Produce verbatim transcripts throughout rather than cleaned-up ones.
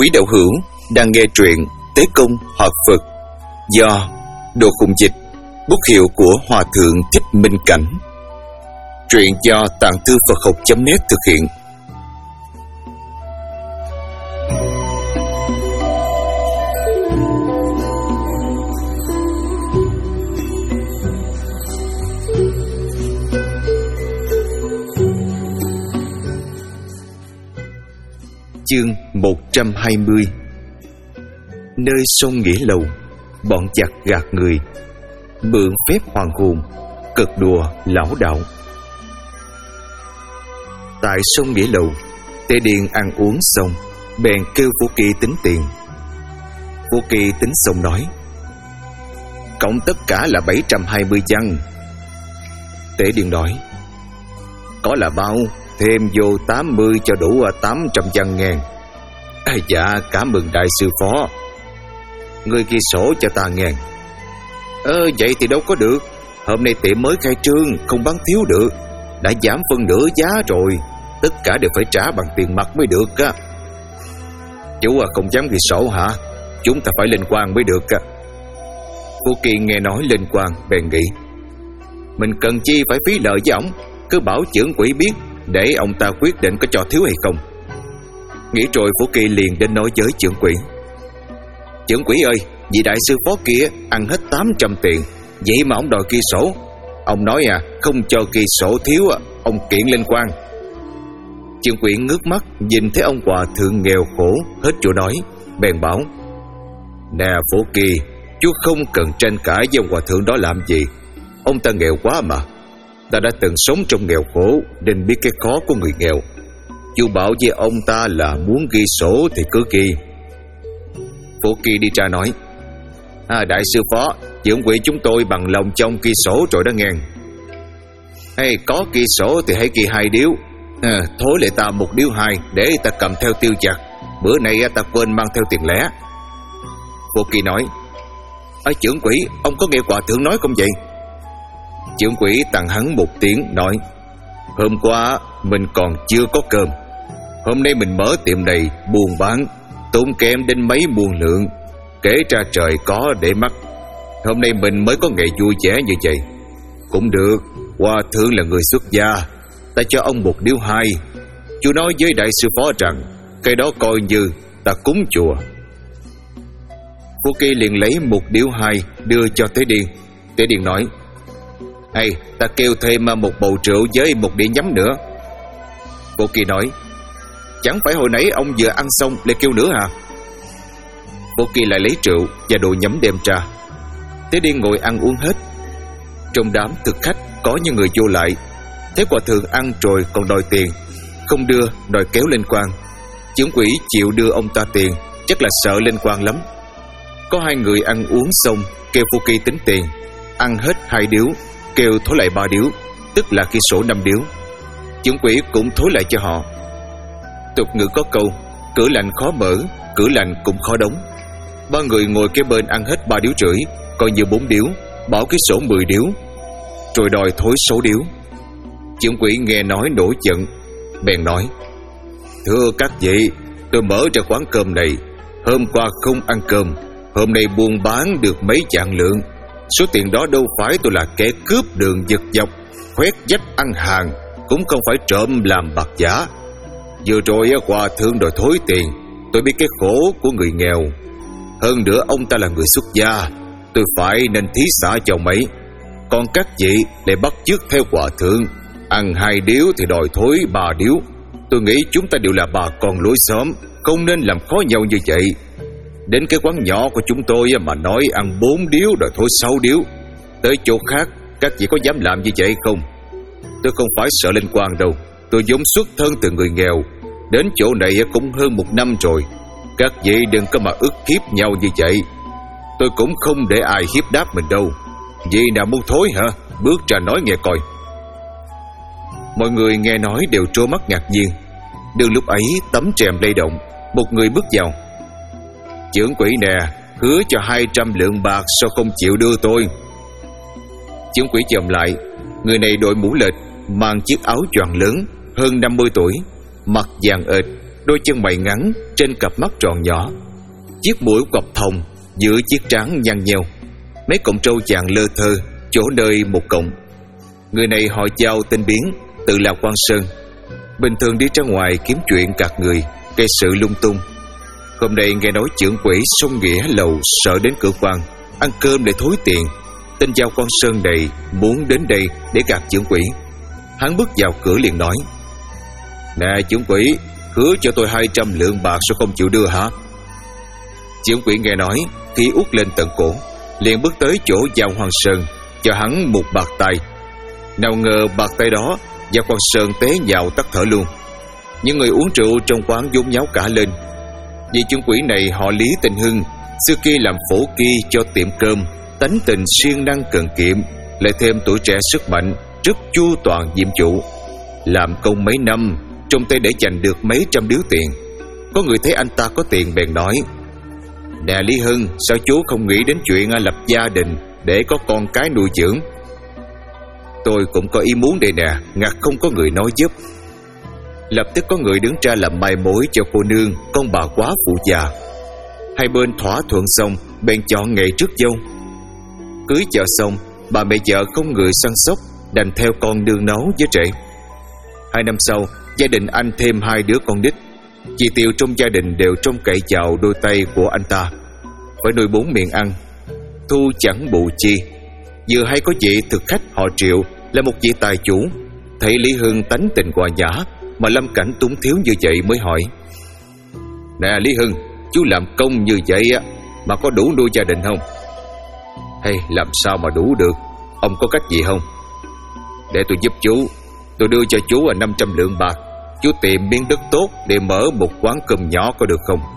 Quý đạo hữu đang nghe truyện Tế Công Hợp Phật do Đồ Khùng Dịch, bút hiệu của Hòa Thượng Thích Minh Cảnh. Truyện do Tạng Thư Phật Học chấm net thực hiện. Chương một trăm hai mươi. Nơi sông Nghĩa Lầu, bọn giặc gạt người, mượn phép hoàng hồn, cật đùa lão đạo. Tại sông Nghĩa Lầu, Tề Điền ăn uống xong, bèn kêu Phú Kỳ tính tiền. Phú Kỳ tính xong nói: cộng tất cả là bảy trăm hai mươi văn. Tề Điền nói: có là bao? Thêm vô tám mươi cho đủ tám trăm văn ngàn. À, dạ cảm ơn đại sư phó. Người ghi sổ cho ta ngàn. Ơ ờ, vậy thì đâu có được. Hôm nay tiệm mới khai trương, không bán thiếu được. Đã giảm phân nửa giá rồi, tất cả đều phải trả bằng tiền mặt mới được á. Chú à, không dám ghi sổ hả? Chúng ta phải lên quan mới được á. Cô Kỳ nghe nói lên quan bèn nghĩ: mình cần chi phải phí lời với ổng, cứ bảo trưởng quỹ biết, để ông ta quyết định có cho thiếu hay không. Nghĩ rồi Phú Kỳ liền đến nói với trưởng quỹ: trưởng quỹ ơi, vị đại sư phó kia ăn hết tám trăm tiền, vậy mà ông đòi ghi sổ. Ông nói à, không cho ghi sổ thiếu, ông kiện lên quan. Trưởng quỹ ngước mắt nhìn thấy ông hòa thượng nghèo khổ hết chỗ nói, bèn bảo: nè Phú Kỳ, chú không cần tranh cãi với ông hòa thượng đó làm gì. Ông ta nghèo quá mà. Ta đã từng sống trong nghèo khổ nên biết cái khó của người nghèo. Chú bảo với ông ta là muốn ghi sổ thì cứ ghi. Phú Kỳ đi ra nói: à, đại sư phó, trưởng quỹ chúng tôi bằng lòng cho ông ghi sổ rồi đó nghe. Hay có ghi sổ thì hãy ghi hai điếu, à, thối lại ta một điếu hai để ta cầm theo tiêu chặt. Bữa nay ta quên mang theo tiền lẻ. Phú Kỳ nói: à, trưởng quỹ, ông có nghe hòa thượng nói không vậy? Trưởng quỹ tặng hắn một tiếng nói: hôm qua mình còn chưa có cơm, hôm nay mình mở tiệm này buôn bán, tốn kém đến mấy muôn lượng, kể ra trời có để mắt. Hôm nay mình mới có ngày vui vẻ như vậy. Cũng được, hòa thượng là người xuất gia, ta cho ông một điếu hai. Chú nói với đại sư phó rằng cái đó coi như ta cúng chùa. Phú Kỳ liền lấy một điếu hai đưa cho Tế Điền. Tế Điền nói: hay, ta kêu thêm một bầu rượu với một đĩa nhắm nữa. Cô Kỳ nói: chẳng phải hồi nãy ông vừa ăn xong lại kêu nữa hả? Cô Kỳ lại lấy rượu và đồ nhắm đem ra. Tế Điền ngồi ăn uống hết. Trong đám thực khách có những người vô lại, thấy hòa thượng ăn rồi còn đòi tiền, không đưa đòi kéo lên quan. Trưởng quỹ chịu đưa ông ta tiền, chắc là sợ lên quan lắm. Có hai người ăn uống xong kêu Phú Kỳ tính tiền, ăn hết hai điếu, kêu thối lại ba điếu, tức là ghi sổ năm điếu. Trưởng quỹ cũng thối lại cho họ. Tục ngữ có câu: cửa lành khó mở, cửa lành cũng khó đóng. Ba người ngồi kế bên ăn hết ba điếu rưỡi, coi như bốn điếu, bảo cái sổ mười điếu, rồi đòi thối sáu điếu. Trưởng quỹ nghe nói nổi giận, bèn nói: thưa các vị, tôi mở ra quán cơm này, hôm qua không ăn cơm, hôm nay buôn bán được mấy vạn lượng. Số tiền đó đâu phải tôi là kẻ cướp đường giật dọc, khoét vách ăn hàng, cũng không phải trộm làm bạc giả. Vừa rồi hòa thượng đòi thối tiền, tôi biết cái khổ của người nghèo. Hơn nữa ông ta là người xuất gia, tôi phải nên thí xả cho mấy. Còn các vị lại bắt chước theo hòa thượng, ăn hai điếu thì đòi thối ba điếu. Tôi nghĩ chúng ta đều là bà con lối xóm, không nên làm khó nhau như vậy. Đến cái quán nhỏ của chúng tôi mà nói ăn bốn điếu rồi thôi sáu điếu, tới chỗ khác các vị có dám làm như vậy không? Tôi không phải sợ lên quan đâu, tôi vốn xuất thân từ người nghèo, đến chỗ này cũng hơn một năm rồi. Các vị đừng có mà ức hiếp nhau như vậy. Tôi cũng không để ai hiếp đáp mình đâu. Vị nào muốn thối hả? Bước ra nói nghe coi. Mọi người nghe nói đều trố mắt ngạc nhiên. Đương lúc ấy tấm rèm lay động, một người bước vào. Trưởng quỹ nè, hứa cho hai trăm lượng bạc, sao không chịu đưa tôi? Trưởng quỹ chồm lại. Người này đội mũ lệch, mang chiếc áo choàng lớn, hơn năm mươi tuổi, mặt vàng ệt, đôi chân mày ngắn, trên cặp mắt tròn nhỏ, chiếc mũi quặp thòng, giữa chiếc trán nhăn nheo, mấy cọng trâu vàng lơ thơ chỗ nơi một cọng. Người này họ Giao tên Biến, tự là Quan Sơn. Bình thường đi ra ngoài kiếm chuyện gạt người, gây sự lung tung. Hôm nay nghe nói trưởng quỹ sông Nghĩa Lầu sợ đến cửa quan, ăn cơm để thối tiền. Tên Giao Quan Sơn này muốn đến đây để gạt trưởng quỹ. Hắn bước vào cửa liền nói: "Nè trưởng quỹ, hứa cho tôi hai trăm lượng bạc sao không chịu đưa hả?" Trưởng quỹ nghe nói, khí út lên tận cổ, liền bước tới chỗ Giao Quan Sơn, cho hắn một bạt tay. Nào ngờ bạt tay đó, Giao Quan Sơn té nhào tắt thở luôn. Những người uống rượu trong quán vốn nháo cả lên. Vì trưởng quỹ này họ Lý tên Hưng, xưa kia làm phổ kỳ cho tiệm cơm, tánh tình siêng năng cần kiệm, lại thêm tuổi trẻ sức mạnh, rất chu toàn nhiệm vụ. Làm công mấy năm, trong tay để dành được mấy trăm điếu tiền. Có người thấy anh ta có tiền bèn nói: "Nè Lý Hưng, sao chú không nghĩ đến chuyện lập gia đình để có con cái nuôi dưỡng?" "Tôi cũng có ý muốn đây nè, ngặt không có người nói giúp." Lập tức có người đứng ra làm mai mối cho cô nương, con bà quá phụ già. Hai bên thỏa thuận xong, bèn chọn ngày trước dâu. Cưới vợ xong, bà mẹ vợ không người săn sóc, đành theo con nương nấu với trễ. Hai năm sau, gia đình anh thêm hai đứa con nít. Chi tiêu trong gia đình đều trông cậy vào đôi tay của anh ta, phải nuôi bốn miệng ăn, thu chẳng bù chi. Vừa hay có vị thực khách họ Triệu là một vị tài chủ, thấy Lý Hưng tánh tình hòa nhã mà lâm cảnh túng thiếu như vậy mới hỏi: "Nè Lý Hưng, chú làm công như vậy á mà có đủ nuôi gia đình không?" "Hay làm sao mà đủ được, ông có cách gì không?" "Để tôi giúp chú, tôi đưa cho chú là năm trăm lượng bạc. Chú tìm miếng đất tốt để mở một quán cơm nhỏ có được không?"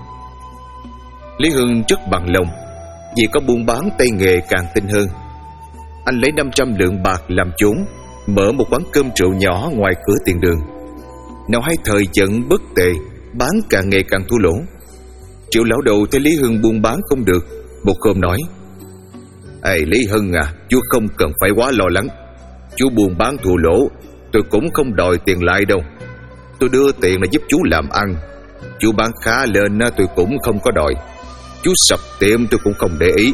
Lý Hưng rất bằng lòng, vì có buôn bán tay nghề càng tinh hơn. Anh lấy năm trăm lượng bạc làm vốn, mở một quán cơm rượu nhỏ ngoài cửa tiền đường. Nào hay thời giận bất tệ, bán càng ngày càng thua lỗ. Triệu lão đầu thấy Lý Hưng buôn bán không được, một hôm nói: "Ê Lý Hưng à, chú không cần phải quá lo lắng. Chú buôn bán thua lỗ, tôi cũng không đòi tiền lại đâu. Tôi đưa tiền là giúp chú làm ăn. Chú bán khá lên tôi cũng không có đòi. Chú sập tiệm tôi cũng không để ý."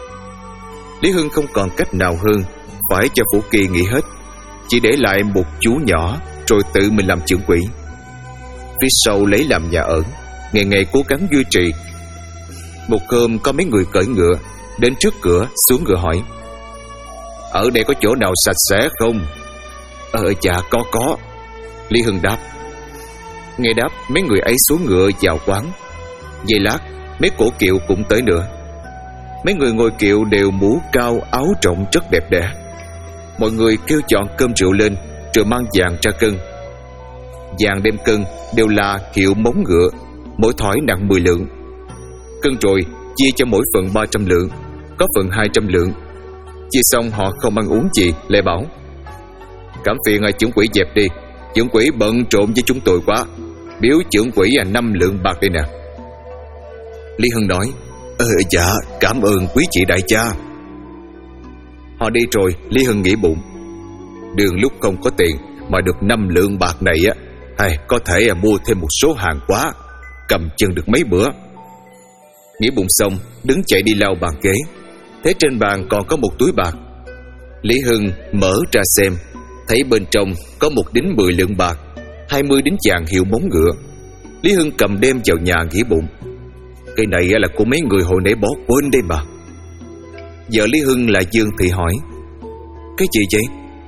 Lý Hưng không còn cách nào hơn, phải cho Phổ Kỳ nghỉ hết, chỉ để lại một chú nhỏ, rồi tự mình làm trưởng quỹ. Phía sau lấy làm nhà ở, ngày ngày cố gắng duy trì. Một hôm có mấy người cưỡi ngựa đến trước cửa, xuống ngựa hỏi: "Ở đây có chỗ nào sạch sẽ không?" "Ờ dạ có có." Lý Hưng đáp. Nghe đáp, mấy người ấy xuống ngựa vào quán. Giây lát, mấy cổ kiệu cũng tới nữa. Mấy người ngồi kiệu đều mũ cao áo rộng rất đẹp đẽ. Mọi người kêu chọn cơm rượu lên, rồi mang vàng ra cân. Vàng đem cân đều là hiệu móng ngựa, mỗi thỏi nặng mười lượng. Cân rồi chia cho mỗi phần ba trăm lượng, có phần hai trăm lượng. Chia xong họ không ăn uống gì, lại bảo: "Cảm phiền trưởng quỹ dẹp đi, trưởng quỹ bận trộn với chúng tôi quá. Biếu trưởng quỹ là năm lượng bạc đây nè." Lý Hưng nói: "Ờ dạ, cảm ơn quý chị đại cha." Họ đi rồi, Lý Hưng nghĩ bụng: đường lúc không có tiền mà được năm lượng bạc này á, hay có thể mua thêm một số hàng hóa, cầm chân được mấy bữa. Nghĩ bụng xong, đứng chạy đi lau bàn ghế, thấy trên bàn còn có một túi bạc. Lý Hưng mở ra xem, thấy bên trong có một đính mười lượng bạc, hai mươi đính vàng hiệu móng ngựa. Lý Hưng cầm đem vào nhà nghĩ bụng: cái này là của mấy người hồi nãy bỏ quên đây mà. Vợ Lý Hưng là Dương Thị hỏi: cái gì vậy?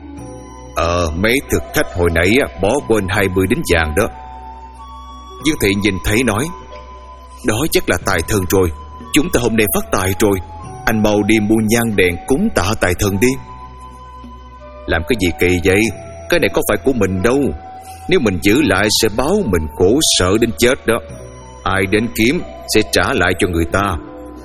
Ờ mấy thực khách hồi nãy bỏ quên hai mươi đính vàng đó. Dương Thị nhìn thấy nói: đó chắc là tài thần rồi, chúng ta hôm nay phát tài rồi. Anh mau đi mua nhang đèn cúng tạ tài thần đi. Làm cái gì kỳ vậy? Cái này có phải của mình đâu. Nếu mình giữ lại sẽ báo mình khổ sở đến chết đó. Ai đến kiếm sẽ trả lại cho người ta.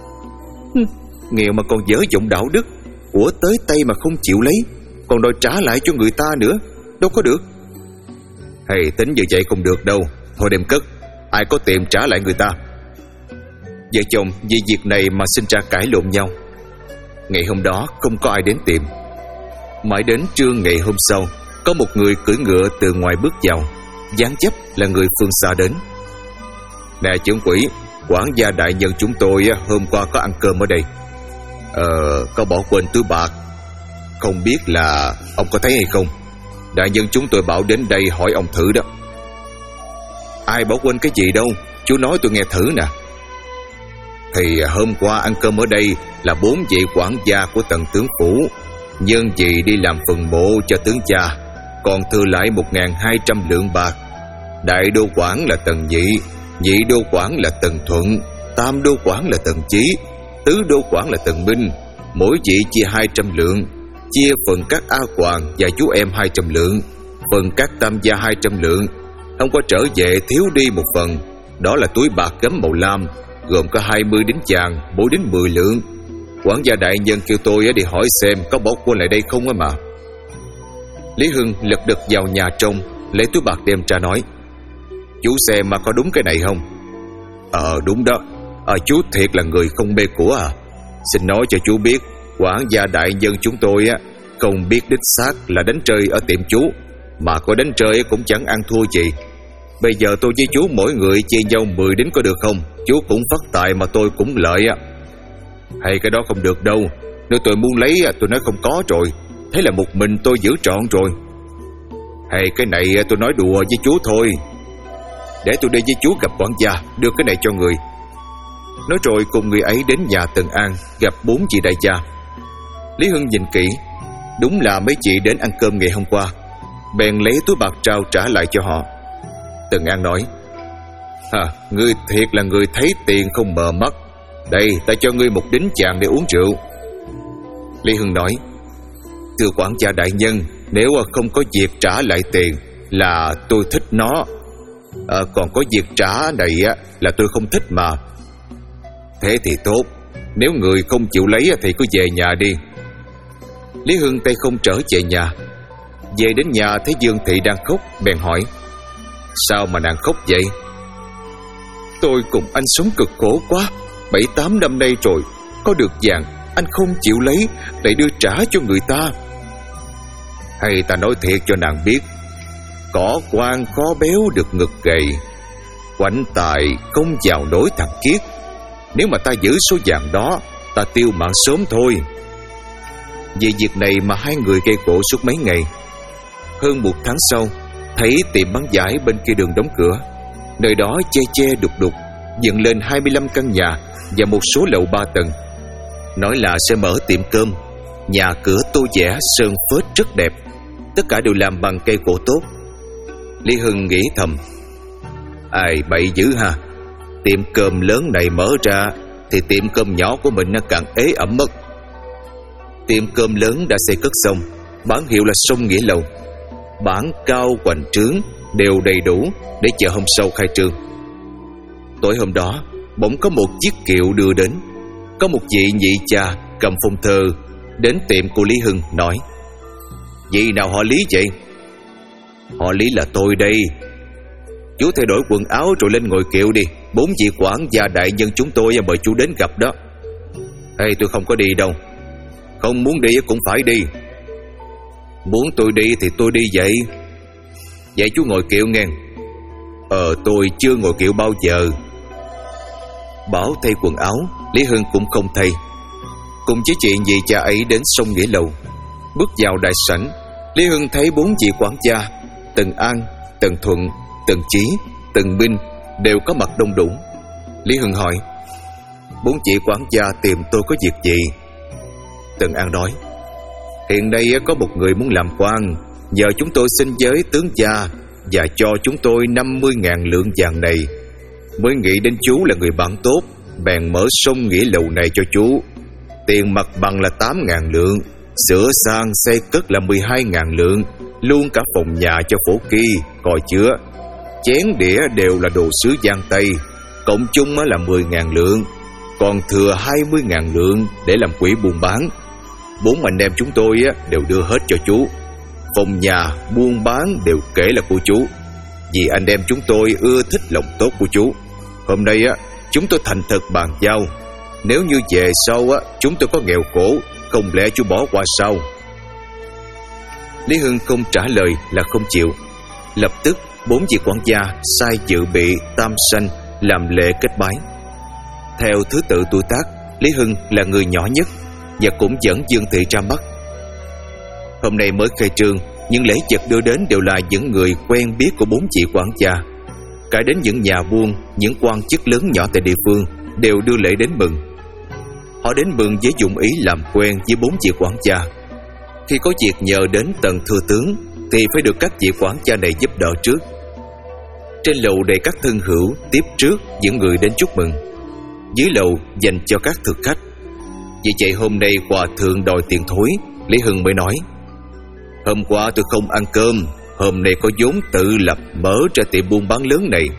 Nghèo mà còn dở giọng đạo đức, của tới tay mà không chịu lấy, còn đòi trả lại cho người ta nữa, đâu có được. Hay tính như vậy không được đâu. Thôi đem cất, ai có tiền trả lại người ta. Vợ chồng vì việc này mà sinh ra cãi lộn nhau. Ngày hôm đó không có ai đến tìm. Mãi đến trưa ngày hôm sau, có một người cưỡi ngựa từ ngoài bước vào, dáng dấp là người phương xa đến. Nè trưởng quỹ, quản gia đại nhân chúng tôi hôm qua có ăn cơm ở đây. Ờ, có bỏ quên túi bạc. Không biết là ông có thấy hay không? Đại nhân chúng tôi bảo đến đây hỏi ông thử đó. Ai bỏ quên cái gì đâu, chú nói tôi nghe thử nè. Thì hôm qua ăn cơm ở đây là bốn vị quản gia của Tần tướng phủ, nhân vì đi làm phần mộ cho tướng cha, còn thừa lại một nghìn hai trăm lượng bạc. Đại đô quản là Tần Nhị, nhị đô quản là Tần Thuận, tam đô quản là Tần Chí, tứ đô quản là Tần Minh. Mỗi vị chia hai trăm lượng, chia phần các A Hoàng và chú em hai trăm lượng, phần các tam gia hai trăm lượng. Ông có trở về thiếu đi một phần, đó là túi bạc gấm màu lam, gồm có hai mươi đính vàng, mỗi đính mười lượng. Quản gia đại nhân kêu tôi đi hỏi xem có bỏ quên lại đây không á mà. Lý Hưng lật đật vào nhà trong, lấy túi bạc đem ra nói: Chú xem mà có đúng cái này không? Ờ đúng đó. Ờ chú thiệt là người không mê của à. Xin nói cho chú biết, quản gia đại nhân chúng tôi á không biết đích xác là đánh rơi ở tiệm chú, mà có đánh rơi cũng chẳng ăn thua gì. Bây giờ tôi với chú mỗi người chia nhau mười đính có được không? Chú cũng phát tài mà tôi cũng lợi á. Hay cái đó không được đâu. Nếu tôi muốn lấy tôi nói không có rồi, thế là một mình tôi giữ trọn rồi. Hay cái này tôi nói đùa với chú thôi. Để tôi đi với chú gặp quản gia, đưa cái này cho người. Nói rồi cùng người ấy đến nhà Tần An, gặp bốn vị đại gia. Lý Hưng nhìn kỹ, đúng là mấy chị đến ăn cơm ngày hôm qua, bèn lấy túi bạc trao trả lại cho họ. Tần An nói: À, ngươi thiệt là người thấy tiền không mờ mắt. Đây, ta cho ngươi một đính vàng để uống rượu. Lý Hưng nói: Thưa quản gia đại nhân, nếu không có việc trả lại tiền là tôi thích nó. À, còn có việc trả này là tôi không thích mà. Thế thì tốt, nếu người không chịu lấy thì cứ về nhà đi. Lý Hưng tay không trở về nhà. Về đến nhà thấy Dương Thị đang khóc, bèn hỏi: Sao mà nàng khóc vậy? Tôi cùng anh sống cực khổ quá, bảy tám năm nay rồi, có được vàng anh không chịu lấy, lại đưa trả cho người ta. Hay ta nói thiệt cho nàng biết, cỏ quan khó béo được ngực gầy, quạnh tài không vào nổi thằng Kiết. Nếu mà ta giữ số vàng đó, ta tiêu mạng sớm thôi. Vì việc này mà hai người gây gổ suốt mấy ngày. Hơn một tháng sau, thấy tiệm bán vải bên kia đường đóng cửa. Nơi đó che che đục đục, dựng lên hai mươi lăm căn nhà và một số lầu ba tầng. Nói là sẽ mở tiệm cơm. Nhà cửa tô vẽ sơn phết rất đẹp, tất cả đều làm bằng cây gỗ tốt. Lý Hưng nghĩ thầm: Ai bậy dữ ha. Tiệm cơm lớn này mở ra thì tiệm cơm nhỏ của mình nó càng ế ẩm mất. Tiệm cơm lớn đã xây cất xong, bản hiệu là Sông Nghĩa Lầu. Bản cao hoành trướng đều đầy đủ để chờ hôm sau khai trương. Tối hôm đó, bỗng có một chiếc kiệu đưa đến. Có một vị nhị cha cầm phong thơ đến tiệm của Lý Hưng nói: Vị nào họ Lý vậy? Họ Lý là tôi đây. Chú thay đổi quần áo rồi lên ngồi kiệu đi. Bốn vị quản gia đại nhân chúng tôi mời chú đến gặp đó. Hay tôi không có đi đâu. Không muốn đi cũng phải đi. Muốn tôi đi thì tôi đi vậy. Vậy chú ngồi kiệu nghe. Ờ tôi chưa ngồi kiệu bao giờ. Bảo thay quần áo, Lý Hưng cũng không thay. Cùng với chị nhị cha ấy đến Sông Nghĩa Lầu. Bước vào đại sảnh, Lý Hưng thấy bốn vị quản gia Tần An, Tần Thuận, Tần Chí, Tần Minh đều có mặt đông đủ. Lý Hưng hỏi: Bốn vị quản gia tìm tôi có việc gì? Tần An nói: Hiện nay có một người muốn làm quan, nhờ chúng tôi xin với tướng gia và cho chúng tôi năm mươi ngàn lượng vàng này. Mới nghĩ đến chú là người bạn tốt, bèn mở Sông Nghĩa Lầu này cho chú. Tiền mặt bằng là tám ngàn lượng, sửa sang xây cất là mười hai ngàn lượng, luôn cả phòng nhà cho phổ kỳ, coi chứa. Chén đĩa đều là đồ sứ Giang Tây, cộng chung là mười ngàn lượng, còn thừa hai mươi ngàn lượng để làm quỹ buôn bán. Bốn anh em chúng tôi đều đưa hết cho chú. Phòng nhà, buôn bán đều kể là của chú, vì anh em chúng tôi ưa thích lòng tốt của chú. Hôm nay chúng tôi thành thật bàn giao. Nếu như về sau chúng tôi có nghèo khổ, không lẽ chú bỏ qua sao? Lý Hưng không trả lời là không chịu. Lập tức bốn vị quản gia sai dự bị Tam Sanh làm lễ kết bái. Theo thứ tự tuổi tác, Lý Hưng là người nhỏ nhất và cũng dẫn Dương Thị ra mắt. Hôm nay mới khai trương, những lễ vật đưa đến đều là những người quen biết của bốn chị quản gia. Cả đến những nhà buôn, những quan chức lớn nhỏ tại địa phương đều đưa lễ đến mừng. Họ đến mừng với dụng ý làm quen với bốn vị quản gia. Khi có việc nhờ đến tầng thừa tướng thì phải được các vị quản gia này giúp đỡ trước. Trên lầu đầy các thân hữu tiếp trước những người đến chúc mừng. Dưới lầu dành cho các thực khách. Vì vậy hôm nay hòa thượng đòi tiền thối, Lý Hưng mới nói: hôm qua tôi không ăn cơm, hôm nay có vốn tự lập mở ra tiệm buôn bán lớn này.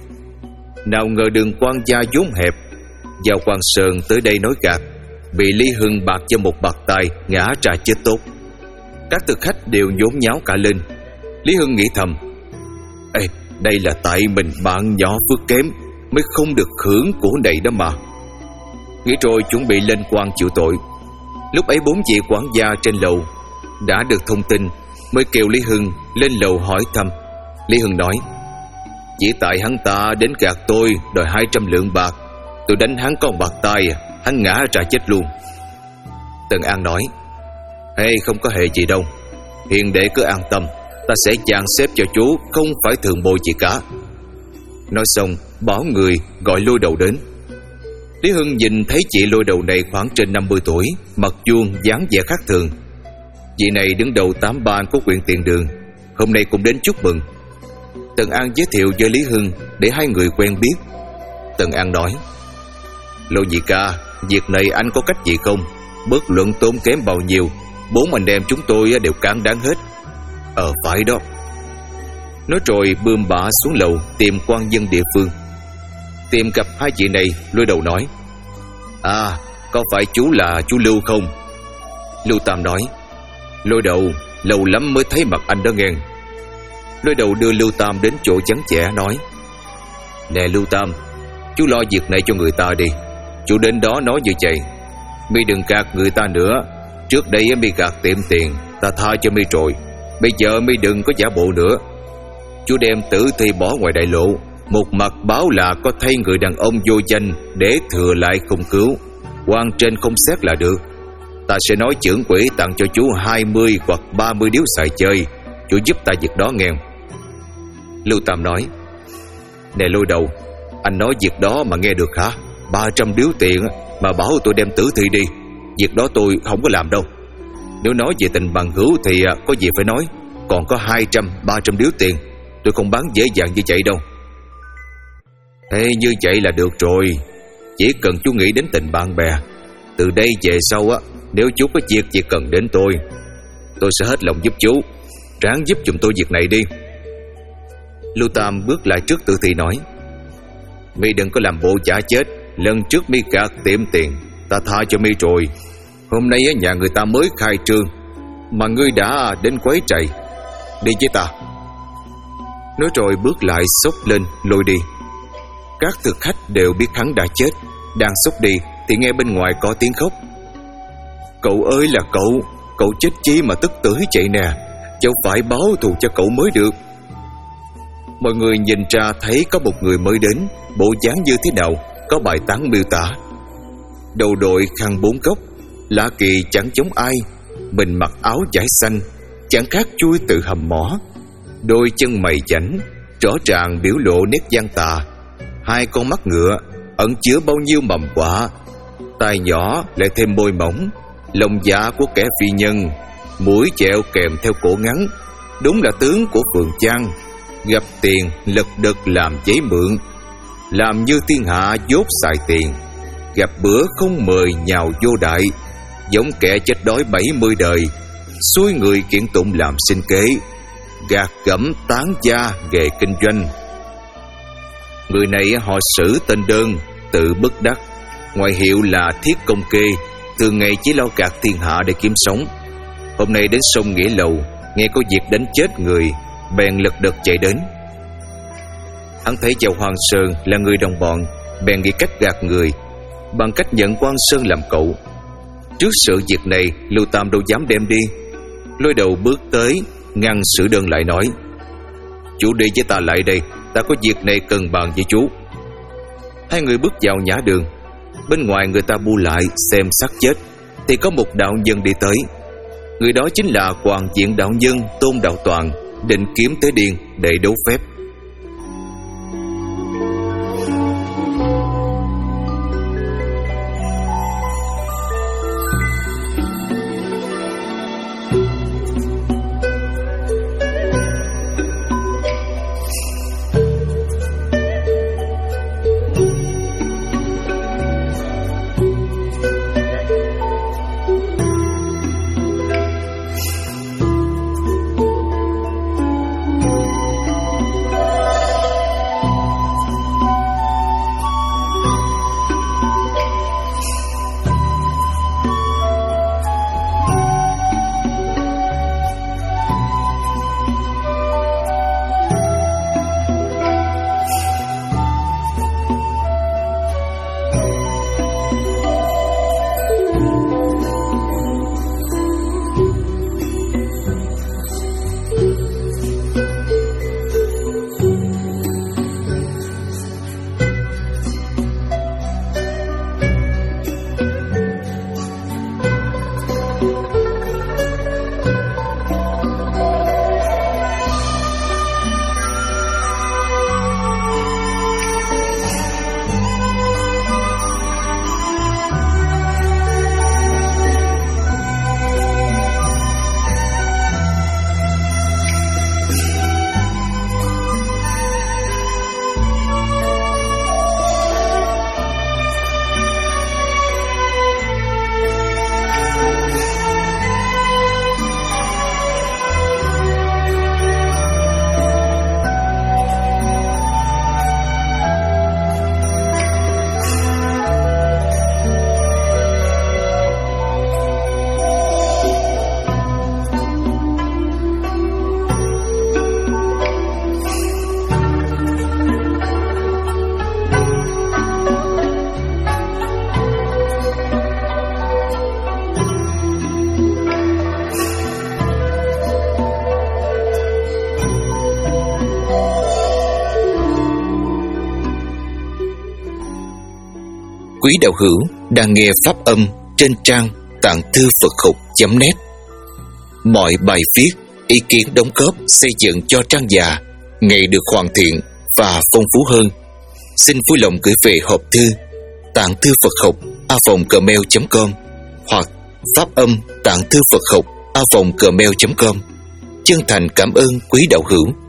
Nào ngờ đường quan gia vốn hẹp, vào quan sơn tới đây nói gạt, bị Lý Hưng bạc cho một bạt tai, ngã ra chết tốt. Các thực khách đều nhốn nháo cả lên. Lý Hưng nghĩ thầm: ê, đây là tại mình bạn nhỏ phước kém mới không được hưởng của này đó mà. Nghĩ rồi chuẩn bị lên quan chịu tội. Lúc ấy bốn vị quản gia trên lầu đã được thông tin, mới kêu Lý Hưng lên lầu hỏi thăm. Lý Hưng nói: chỉ tại hắn ta đến gạt tôi đòi hai trăm lượng bạc, tôi đánh hắn con bạc tai, hắn ngã ra chết luôn. Tần An nói: hey, không có hề gì đâu, hiền đệ cứ an tâm, ta sẽ dàn xếp cho chú, không phải thường bội gì cả. Nói xong bảo người gọi Lôi Đầu đến. Lý Hưng nhìn thấy chị Lôi Đầu này khoảng trên năm mươi tuổi, mặt vuông, dáng vẻ khác thường. Vị này đứng đầu tám ban của huyện Tiền Đường, hôm nay cũng đến chúc mừng. Tần An giới thiệu với Lý Hưng để hai người quen biết. Tần An nói: Lô nhị ca, việc này anh có cách gì không? Bất luận tốn kém bao nhiêu, bốn anh em chúng tôi đều cán đáng hết. Ờ phải đó. Nói rồi bưm bả xuống lầu tìm quan dân địa phương. Tìm gặp hai chị này, Lôi Đầu nói: à, có phải chú là chú Lưu không? Lưu Tam nói: Lôi Đầu, lâu lắm mới thấy mặt anh đó nghe. Lôi Đầu đưa Lưu Tam đến chỗ vắng vẻ nói: nè Lưu Tam, chú lo việc này cho người ta đi. Chú đến đó nói như vậy: mi đừng gạt người ta nữa. Trước đây mi gạt tiệm tiền, ta tha cho mi rồi. Bây giờ mi đừng có giả bộ nữa. Chú đem tử thi bỏ ngoài đại lộ, một mặt báo là có thay người đàn ông vô danh để thừa lại không cứu, quan trên không xét là được. Ta sẽ nói trưởng quỹ tặng cho chú hai mươi hoặc ba mươi điếu xài chơi. Chú giúp ta việc đó nghe. Lưu Tam nói: nè Lôi Đầu, anh nói việc đó mà nghe được hả? Ba trăm điếu tiền mà bảo tôi đem tử thi đi, việc đó tôi không có làm đâu. Nếu nói về tình bằng hữu thì có gì phải nói. Còn có hai trăm, ba trăm điếu tiền, tôi không bán dễ dàng như vậy đâu. Ê, như vậy là được rồi. Chỉ cần chú nghĩ đến tình bạn bè. Từ đây về sau á, nếu chú có việc gì cần đến tôi, tôi sẽ hết lòng giúp chú. Ráng giúp giùm tôi việc này đi. Lưu Tam bước lại trước tử thi nói: mi đừng có làm bộ giả chết. Lần trước mi gạt tiệm tiền, ta tha cho mi rồi. Hôm nay nhà người ta mới khai trương mà ngươi đã đến quấy rầy. Đi với ta. Nói rồi bước lại xốc lên lôi đi. Các thực khách đều biết hắn đã chết. Đang xốc đi thì nghe bên ngoài có tiếng khóc. Cậu ơi là cậu, cậu chết chi mà tức tưởi vậy nè, cháu phải báo thù cho cậu mới được. Mọi người nhìn ra thấy có một người mới đến, bộ dáng như thế nào có bài tán miêu tả. Đầu đội khăn bốn góc, lạ kỳ chẳng giống ai. Mình mặc áo vải xanh, chẳng khác chui từ hầm mỏ. Đôi chân mày chảnh, rõ ràng biểu lộ nét gian tà. Hai con mắt ngựa ẩn chứa bao nhiêu mầm quả. Tai nhỏ lại thêm môi mỏng, lông dạ của kẻ phi nhân, mũi chẹo kèm theo cổ ngắn. Đúng là tướng của Phường Trang. Gặp tiền lật đật làm giấy mượn, làm như thiên hạ dốt xài tiền. Gặp bữa không mời nhào vô đại, giống kẻ chết đói bảy mươi đời, xuôi người kiện tụng làm sinh kế, gạt gẫm tán gia nghề kinh doanh. Người này họ Sử tên Đơn, tự bất đắc, ngoại hiệu là Thiết Công Kê, thường ngày chỉ lo gạt thiên hạ để kiếm sống. Hôm nay đến sông Nghĩa Lầu, nghe có việc đánh chết người, bèn lật đật chạy đến. Hắn thấy Châu Hoàng Sơn là người đồng bọn, bèn nghĩ cách gạt người bằng cách nhận Quan Sơn làm cậu. Trước sự việc này, Lưu Tam đâu dám đem đi. Lôi Đầu bước tới ngăn Sử Đơn lại nói: chú đi với ta lại đây, ta có việc này cần bàn với chú. Hai người bước vào nhã đường. Bên ngoài người ta bu lại xem xác chết, thì có một đạo nhân đi tới. Người đó chính là Hoàng Diện đạo nhân Tôn Đạo Toàn, định kiếm Tế Điền để đấu phép. Quý đạo hữu đang nghe pháp âm trên trang tạng thư Phật học chấm net. Mọi bài viết, ý kiến đóng góp xây dựng cho trang già ngày được hoàn thiện và phong phú hơn. Xin vui lòng gửi về hộp thư tạng thư Phật học a vòng gmail chấm com hoặc pháp âm tạng thư Phật học a vòng gmail chấm com. Chân thành cảm ơn quý đạo hữu.